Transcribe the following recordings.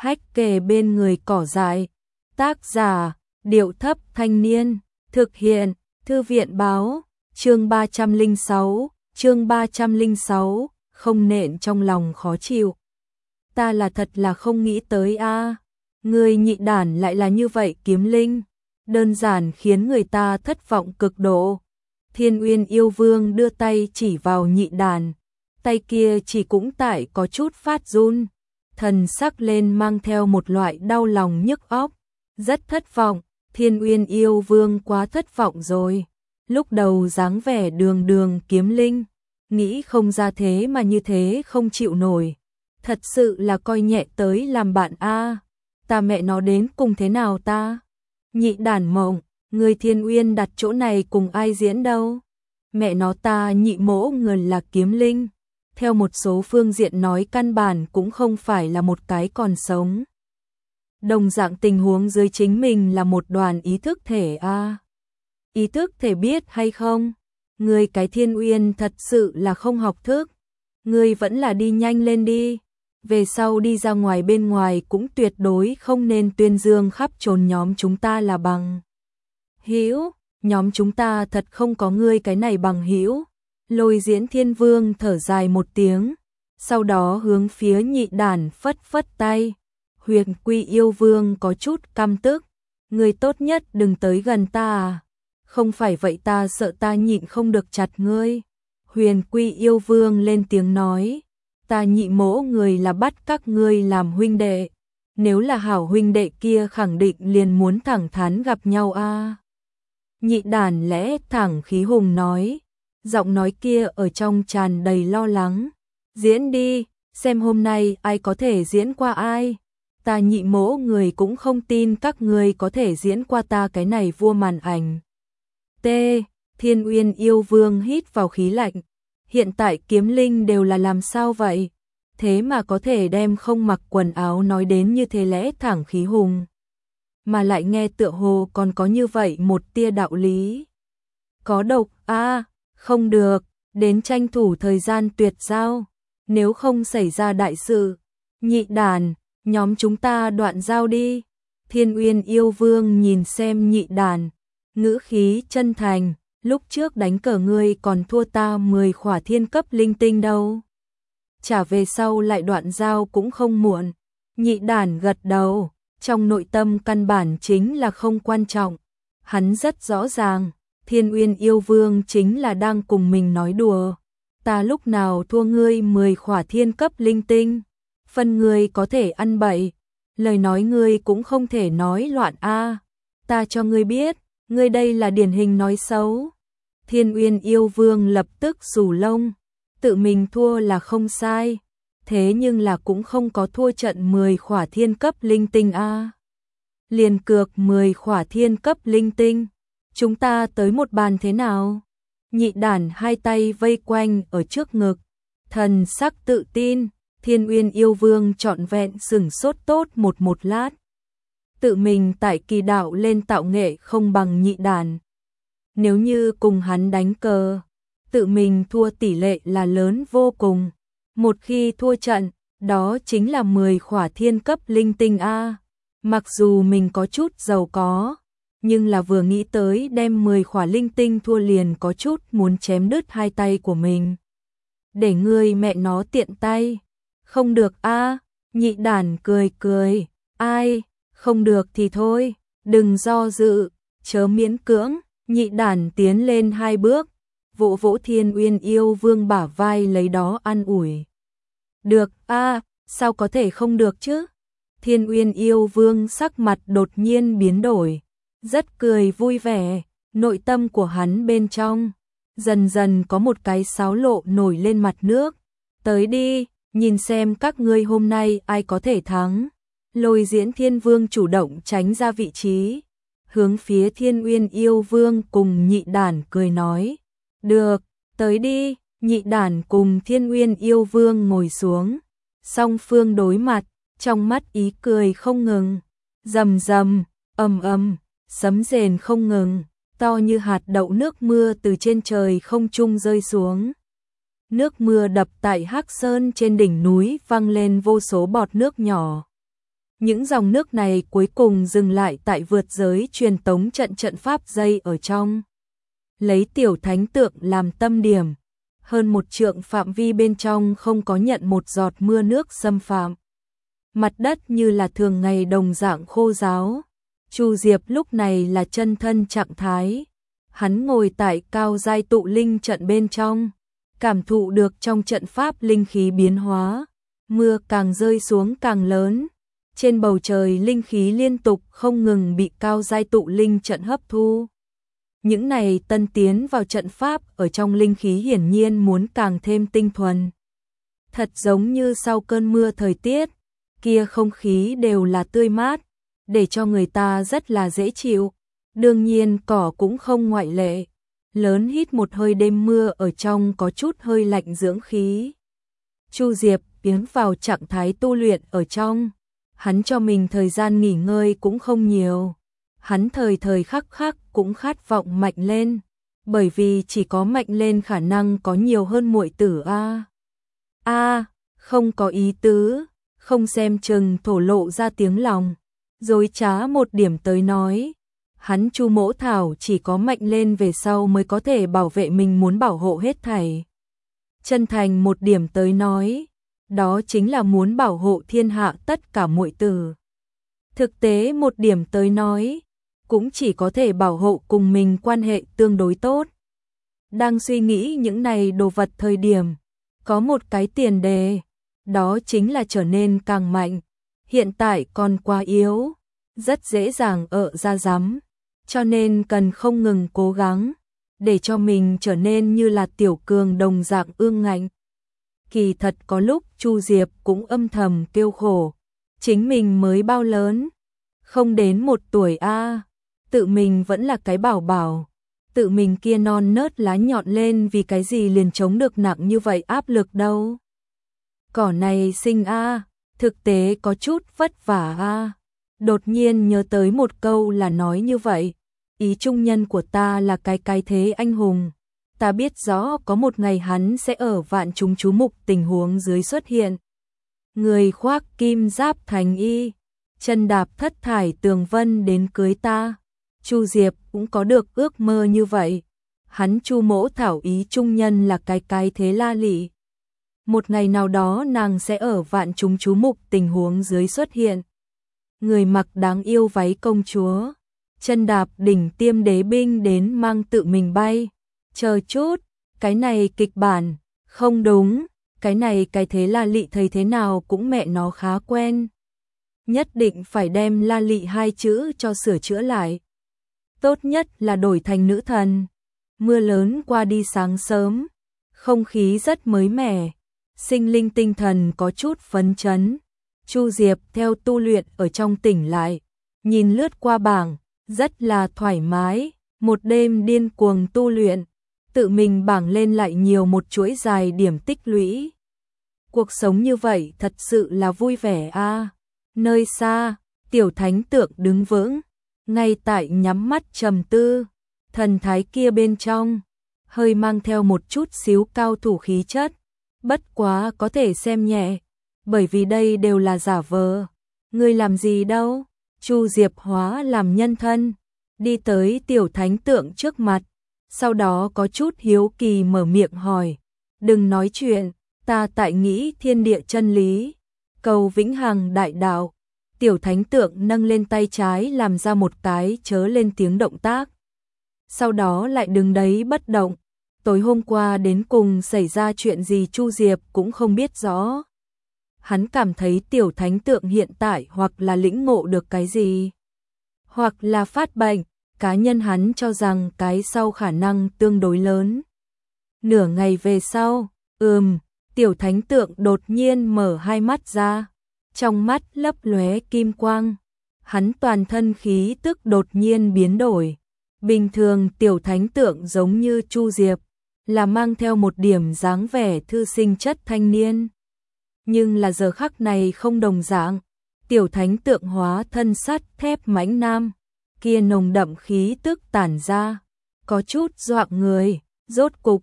hách kề bên người cỏ dại. Tác giả, Điệu Thấp Thanh Niên, thực hiện, Thư viện Báo, chương 306, không nện trong lòng khó chịu. Ta là thật là không nghĩ tới a, người nhị đản lại là như vậy Kiếm Linh, đơn giản khiến người ta thất vọng cực độ. Thiên Uyên yêu vương đưa tay chỉ vào nhị đản, tay kia chỉ cũng tại có chút phát run, thần sắc lên mang theo một loại đau lòng nhức óc, rất thất vọng. Thiên Uyên yêu vương quá thất vọng rồi. Lúc đầu dáng vẻ đường đường Kiếm Linh, nghĩ không ra thế mà như thế không chịu nổi. Thật sự là coi nhẹ tới làm bạn a. Ta mẹ nó đến cùng thế nào ta? Nhị đản mộng, người Thiên Uyên đặt chỗ này cùng ai diễn đâu? Mẹ nó ta nhị mỗ người là Kiếm Linh. Theo một số phương diện nói căn bản cũng không phải là một cái còn sống. Đồng dạng tình huống dưới chính mình là một đoàn ý thức thể a. Ý thức thể biết hay không? Người cái Thiên Uyên thật sự là không học thức. Người vẫn là đi nhanh lên đi. Về sau đi ra ngoài bên ngoài cũng tuyệt đối không nên tuyên dương khắp trốn nhóm chúng ta là bằng hữu. Nhóm chúng ta thật không có ngươi cái này bằng hữu. Lôi Diễn Thiên Vương thở dài một tiếng, sau đó hướng phía nhị đản phất phất tay. Huyền Quy yêu vương có chút căm tức, người tốt nhất đừng tới gần ta à, không phải vậy ta sợ ta nhịn không được chặt ngươi. Huyền Quy yêu vương lên tiếng nói, ta nhị mỗ người là bắt các ngươi làm huynh đệ, nếu là hảo huynh đệ kia khẳng định liền muốn thẳng thắn gặp nhau a. Nhị đản lẽ thẳng khí hùng nói, giọng nói kia ở trong tràn đầy lo lắng. Diễn đi, xem hôm nay ai có thể diễn qua ai. Ta nhị mỗ người cũng không tin các người có thể diễn qua ta cái này vua màn ảnh. T. Thiên Uyên yêu vương hít vào khí lạnh. Hiện tại Kiếm Linh đều là làm sao vậy? Thế mà có thể đem không mặc quần áo nói đến như thế lẽ thẳng khí hùng. Mà lại nghe tựa hồ còn có như vậy một tia đạo lý. Có độc a, không được, đến tranh thủ thời gian tuyệt giao. Nếu không xảy ra đại sự, nhị đản, nhóm chúng ta đoạn giao đi. Thiên Uyên yêu vương nhìn xem nhị đản, ngữ khí chân thành, lúc trước đánh cờ ngươi còn thua ta 10 khỏa thiên cấp linh tinh đâu. Trả về sau lại đoạn giao cũng không muộn. Nhị đản gật đầu, trong nội tâm căn bản chính là không quan trọng. Hắn rất rõ ràng, Thiên Uyên yêu vương chính là đang cùng mình nói đùa. Ta lúc nào thua ngươi 10 khỏa thiên cấp linh tinh, phần ngươi có thể ăn bậy, lời nói ngươi cũng không thể nói loạn a. Ta cho ngươi biết, ngươi đây là điển hình nói xấu. Thiên Uyên yêu vương lập tức rủ lông, tự mình thua là không sai, thế nhưng là cũng không có thua trận 10 khỏa thiên cấp linh tinh a. Liền cược 10 khỏa thiên cấp linh tinh, chúng ta tới một bàn thế nào? Nhị đản hai tay vây quanh ở trước ngực, thần sắc tự tin. Thiên Uyên yêu vương trọn vẹn sửng sốt tốt một lát. Tự mình tại kỳ đạo lên tạo nghệ không bằng nhị đản. Nếu như cùng hắn đánh cờ, tự mình thua tỷ lệ là lớn vô cùng. Một khi thua trận, đó chính là 10 khỏa thiên cấp linh tinh a. Mặc dù mình có chút giàu có, nhưng là vừa nghĩ tới đem 10 khỏa linh tinh thua liền có chút muốn chém đứt hai tay của mình. Để ngươi mẹ nó tiện tay. Không được a. Nhị đản cười cười, ai, không được thì thôi, đừng do dự, chớ miễn cưỡng. Nhị đản tiến lên 2 bước, vỗ vỗ Thiên Uyên yêu vương bả vai lấy đó an ủi. Được a, sao có thể không được chứ? Thiên Uyên yêu vương sắc mặt đột nhiên biến đổi, rất cười vui vẻ, nội tâm của hắn bên trong dần dần có một cái xáo lộ nổi lên mặt nước. Tới đi, nhìn xem các ngươi hôm nay ai có thể thắng. Lôi Diễn Thiên Vương chủ động tránh ra vị trí, hướng phía Thiên Uyên yêu vương cùng nhị đản cười nói. Được, tới đi. Nhị đản cùng Thiên Uyên yêu vương ngồi xuống, song phương đối mặt, trong mắt ý cười không ngừng. Rầm rầm, ầm ầm, sấm rền không ngừng, to như hạt đậu nước mưa từ trên trời không trung rơi xuống. Nước mưa đập tại Hắc Sơn trên đỉnh núi văng lên vô số bọt nước nhỏ. Những dòng nước này cuối cùng dừng lại tại vượt giới truyền tống trận pháp dây ở trong. Lấy tiểu thánh tượng làm tâm điểm, hơn 1 trượng phạm vi bên trong không có nhận một giọt mưa nước xâm phạm. Mặt đất như là thường ngày đồng dạng khô ráo. Chu Diệp lúc này là chân thân trạng thái. Hắn ngồi tại cao giai tụ linh trận bên trong, cảm thụ được trong trận pháp linh khí biến hóa. Mưa càng rơi xuống càng lớn. Trên bầu trời linh khí liên tục không ngừng bị cao giai tụ linh trận hấp thu. Những này tân tiến vào trận pháp ở trong linh khí hiển nhiên muốn càng thêm tinh thuần. Thật giống như sau cơn mưa thời tiết, kia không khí đều là tươi mát, để cho người ta rất là dễ chịu. Đương nhiên cỏ cũng không ngoại lệ. Lớn hít một hơi đêm mưa ở trong có chút hơi lạnh dưỡng khí. Chu Diệp tiến vào trạng thái tu luyện ở trong. Hắn cho mình thời gian nghỉ ngơi cũng không nhiều. Hắn thời thời khắc khắc cũng khát vọng mạnh lên, bởi vì chỉ có mạnh lên khả năng có nhiều hơn muội tử a. Không có ý tứ, không xem chừng thổ lộ ra tiếng lòng, dối trá một điểm tới nói. Hắn Chu Mỗ Thảo chỉ có mạnh lên về sau mới có thể bảo vệ mình muốn bảo hộ hết thảy. Chân thành một điểm tới nói, đó chính là muốn bảo hộ thiên hạ tất cả muội tử. Thực tế một điểm tới nói, cũng chỉ có thể bảo hộ cùng mình quan hệ tương đối tốt. Đang suy nghĩ những này đồ vật thời điểm, có một cái tiền đề, đó chính là trở nên càng mạnh. Hiện tại còn quá yếu, rất dễ dàng ra rắm, cho nên cần không ngừng cố gắng, để cho mình trở nên như là tiểu cường đồng dạng ương ngạnh. Kỳ thật có lúc Chu Diệp cũng âm thầm kêu khổ, chính mình mới bao lớn, không đến 1 tuổi a, tự mình vẫn là cái bảo bảo, tự mình kia non nớt lá nhọn lên vì cái gì liền chống được nặng như vậy áp lực đâu. Cỏ này sinh a, thực tế có chút vất vả a. Đột nhiên nhớ tới một câu là nói như vậy, ý trung nhân của ta là cái thế anh hùng. Ta biết rõ có một ngày hắn sẽ ở vạn chúng chú mục tình huống dưới xuất hiện. Người khoác kim giáp thành y, chân đạp thất thải tường vân đến cưới ta. Chu Diệp cũng có được ước mơ như vậy. Hắn Chu Mỗ Thảo ý trung nhân là cái thế La Lị. Một ngày nào đó nàng sẽ ở vạn chúng chú mục tình huống dưới xuất hiện. Người mặc đáng yêu váy công chúa, chân đạp đỉnh tiêm đế binh đến mang tự mình bay. Chờ chút, cái này kịch bản, không đúng, cái này cái thế La Lị thấy thế nào cũng mẹ nó khá quen. Nhất định phải đem La Lị 2 chữ cho sửa chữa lại. Tốt nhất là đổi thành nữ thần. Mưa lớn qua đi sáng sớm, không khí rất mới mẻ, sinh linh tinh thần có chút phấn chấn. Chu Diệp theo tu luyện ở trong tỉnh lại, nhìn lướt qua bảng, rất là thoải mái, một đêm điên cuồng tu luyện, tự mình bảng lên lại nhiều một chuỗi dài điểm tích lũy. Cuộc sống như vậy thật sự là vui vẻ a. Nơi xa, tiểu thánh tượng đứng vững, ngay tại nhắm mắt trầm tư, thần thái kia bên trong, hơi mang theo một chút xíu cao thủ khí chất, bất quá có thể xem nhẹ, bởi vì đây đều là giả vờ. Ngươi làm gì đâu? Chu Diệp hóa làm nhân thân, đi tới tiểu thánh tượng trước mặt, sau đó có chút hiếu kỳ mở miệng hỏi, đừng nói chuyện, ta tại nghĩ thiên địa chân lý, cầu vĩnh hằng đại đạo. Tiểu thánh tượng nâng lên tay trái làm ra một cái chớ lên tiếng động tác. Sau đó lại đứng đấy bất động. Tối hôm qua đến cùng xảy ra chuyện gì Chu Diệp cũng không biết rõ. Hắn cảm thấy tiểu thánh tượng hiện tại hoặc là lĩnh ngộ được cái gì, hoặc là phát bệnh, cá nhân hắn cho rằng cái sau khả năng tương đối lớn. Nửa ngày về sau, tiểu thánh tượng đột nhiên mở hai mắt ra. Trong mắt lấp lóe kim quang, hắn toàn thân khí tức đột nhiên biến đổi. Bình thường tiểu thánh tượng giống như Chu Diệp, là mang theo một điểm dáng vẻ thư sinh chất thanh niên. Nhưng là giờ khắc này không đồng dạng, tiểu thánh tượng hóa thân sắt thép mãnh nam, kia nồng đậm khí tức tản ra, có chút dọa người, rốt cục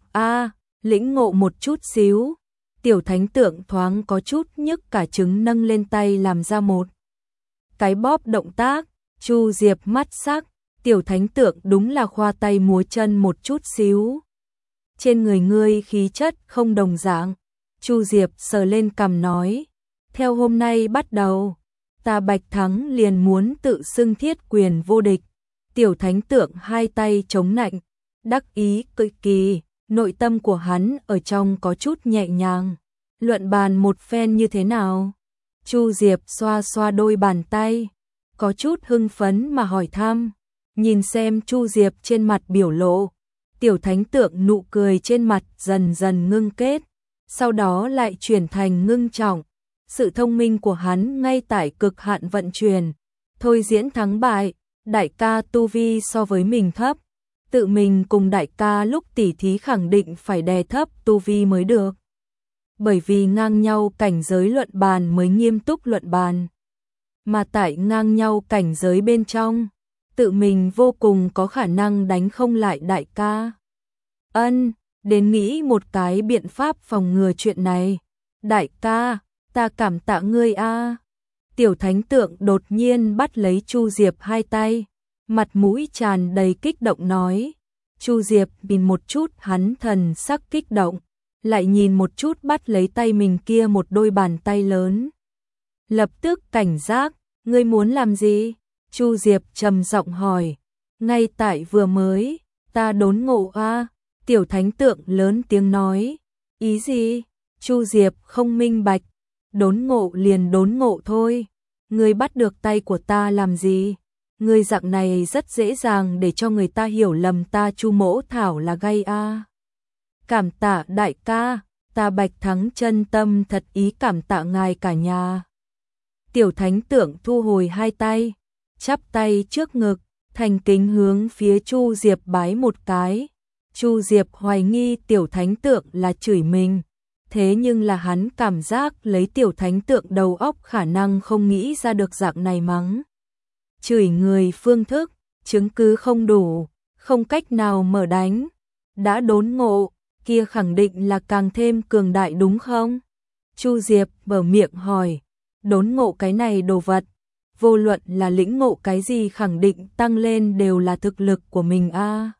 lĩnh ngộ một chút xíu. Tiểu thánh tượng thoáng có chút nhức cả trứng nâng lên tay làm ra một cái bóp động tác, Chu Diệp mắt sắc, tiểu thánh tượng đúng là khoa tay múa chân một chút xíu. Trên người ngươi khí chất không đồng dạng, Chu Diệp sờ lên cằm nói, theo hôm nay bắt đầu, ta Bạch Thắng liền muốn tự xưng thiết quyền vô địch. Tiểu thánh tượng hai tay chống nạnh, đắc ý cực kỳ, nội tâm của hắn ở trong có chút nhẹ nhàng. Luận bàn một phen như thế nào? Chu Diệp xoa xoa đôi bàn tay, có chút hưng phấn mà hỏi thăm. Nhìn xem Chu Diệp trên mặt biểu lộ, tiểu thánh tượng nụ cười trên mặt dần dần ngưng kết, sau đó lại chuyển thành ngưng trọng. Sự thông minh của hắn ngay tại cực hạn vận chuyển, thôi diễn thắng bại, đại ca tu vi so với mình thấp, tự mình cùng đại ca lúc tỉ thí khẳng định phải đè thấp tu vi mới được. Bởi vì ngang nhau cảnh giới luận bàn mới nghiêm túc luận bàn, mà tại ngang nhau cảnh giới bên trong, tự mình vô cùng có khả năng đánh không lại đại ca. Đến nghĩ một cái biện pháp phòng ngừa chuyện này. Đại ca, ta cảm tạ ngươi a. Tiểu thánh tượng đột nhiên bắt lấy Chu Diệp hai tay, mặt mũi tràn đầy kích động nói. Chu Diệp nhìn một chút hắn thần sắc kích động, lại nhìn một chút bắt lấy tay mình kia một đôi bàn tay lớn. Lập tức cảnh giác, ngươi muốn làm gì? Chu Diệp trầm giọng hỏi. Ngay tại vừa mới, ta đốn ngộ a. Tiểu thánh tượng lớn tiếng nói. Ý gì? Chu Diệp không minh bạch. Đốn ngộ liền đốn ngộ thôi. Ngươi bắt được tay của ta làm gì? Ngươi dạng này rất dễ dàng để cho người ta hiểu lầm ta Chu Mỗ Thảo là gay a. Cảm tạ đại ca, ta Bạch Thắng chân tâm thật ý cảm tạ ngài cả nhà. Tiểu thánh tượng thu hồi hai tay, chắp tay trước ngực, thành kính hướng phía Chu Diệp bái một cái. Chu Diệp hoài nghi tiểu thánh tượng là chửi mình, thế nhưng là hắn cảm giác lấy tiểu thánh tượng đầu óc khả năng không nghĩ ra được dạng này mắng. Chửi người phương thức, chứng cứ không đủ, không cách nào mở đánh. Đã đốn ngộ, kia khẳng định là càng thêm cường đại đúng không? Chu Diệp mở miệng hỏi, đốn ngộ cái này đồ vật, vô luận là lĩnh ngộ cái gì khẳng định tăng lên đều là thực lực của mình a.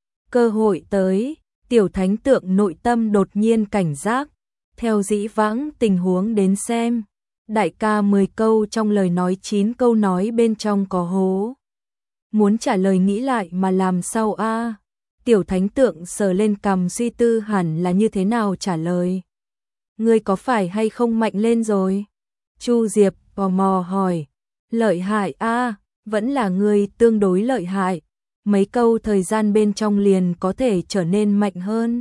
Cơ hội tới, tiểu thánh tượng nội tâm đột nhiên cảnh giác, theo dĩ vãng tình huống đến xem, đại ca 10 câu trong lời nói 9 câu nói bên trong có hố. Muốn trả lời nghĩ lại mà làm sao a? Tiểu thánh tượng sờ lên cằm suy tư hẳn là như thế nào trả lời. Ngươi có phải hay không mạnh lên rồi? Chu Diệp tò mò hỏi. Lợi hại a, vẫn là ngươi tương đối lợi hại. Mấy câu thời gian bên trong liền có thể trở nên mạnh hơn.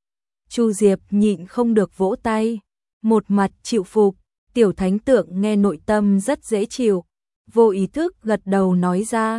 Chu Diệp nhịn không được vỗ tay, một mặt chịu phục. Tiểu thánh tượng nghe nội tâm rất dễ chịu, vô ý thức gật đầu nói ra.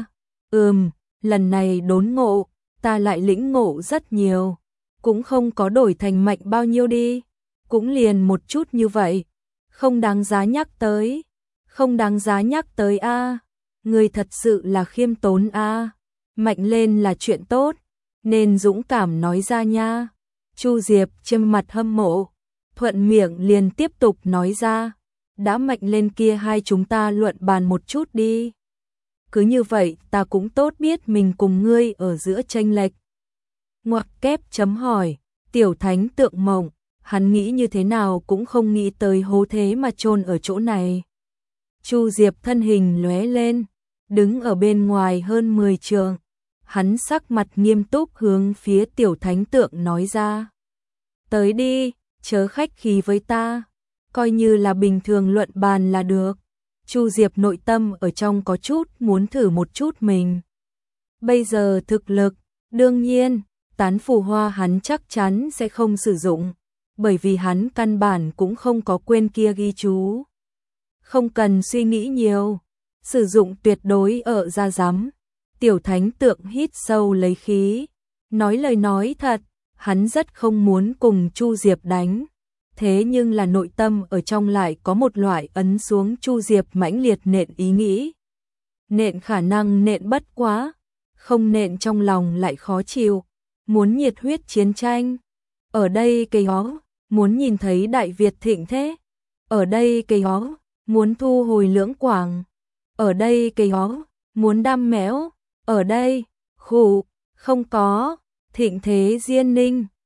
Lần này đốn ngộ, ta lại lĩnh ngộ rất nhiều, cũng không có đổi thành mạnh bao nhiêu đi, cũng liền một chút như vậy, không đáng giá nhắc tới, không đáng giá nhắc tới a. Người thật sự là khiêm tốn a, mạnh lên là chuyện tốt, nên dũng cảm nói ra nha. Chu Diệp châm mặt hâm mộ, thuận miệng liền tiếp tục nói ra, đã mạnh lên kia hai chúng ta luận bàn một chút đi. Cứ như vậy ta cũng tốt biết mình cùng ngươi ở giữa chênh lệch. Ngoặc kép chấm hỏi, tiểu thánh tượng mộng, hắn nghĩ như thế nào cũng không nghĩ tới hố thế mà chôn ở chỗ này. Chu Diệp thân hình lóe lên, đứng ở bên ngoài hơn 10 trượng, hắn sắc mặt nghiêm túc hướng phía tiểu thánh tượng nói ra. Tới đi, chớ khách khí với ta, coi như là bình thường luận bàn là được. Chu Diệp nội tâm ở trong có chút muốn thử một chút mình. Bây giờ thực lực, đương nhiên, tán phù hoa hắn chắc chắn sẽ không sử dụng, bởi vì hắn căn bản cũng không có quên kia ghi chú. Không cần suy nghĩ nhiều, sử dụng tuyệt đối ở ra rắm. Tiểu thánh tượng hít sâu lấy khí, nói lời nói thật, hắn rất không muốn cùng Chu Diệp đánh. Thế nhưng là nội tâm ở trong lại có một loại ấn xuống Chu Diệp mãnh liệt nện ý nghĩ. Nện khả năng nện bất quá, không nện trong lòng lại khó chịu, muốn nhiệt huyết chiến tranh. Ở đây cây hó, muốn nhìn thấy Đại Việt thịnh thế. Ở đây cây hó, muốn thu hồi Lưỡng Quảng. ở đây cái ó, muốn đam méo, ở đây, khụ, không có, Thịnh Thế Diên Ninh.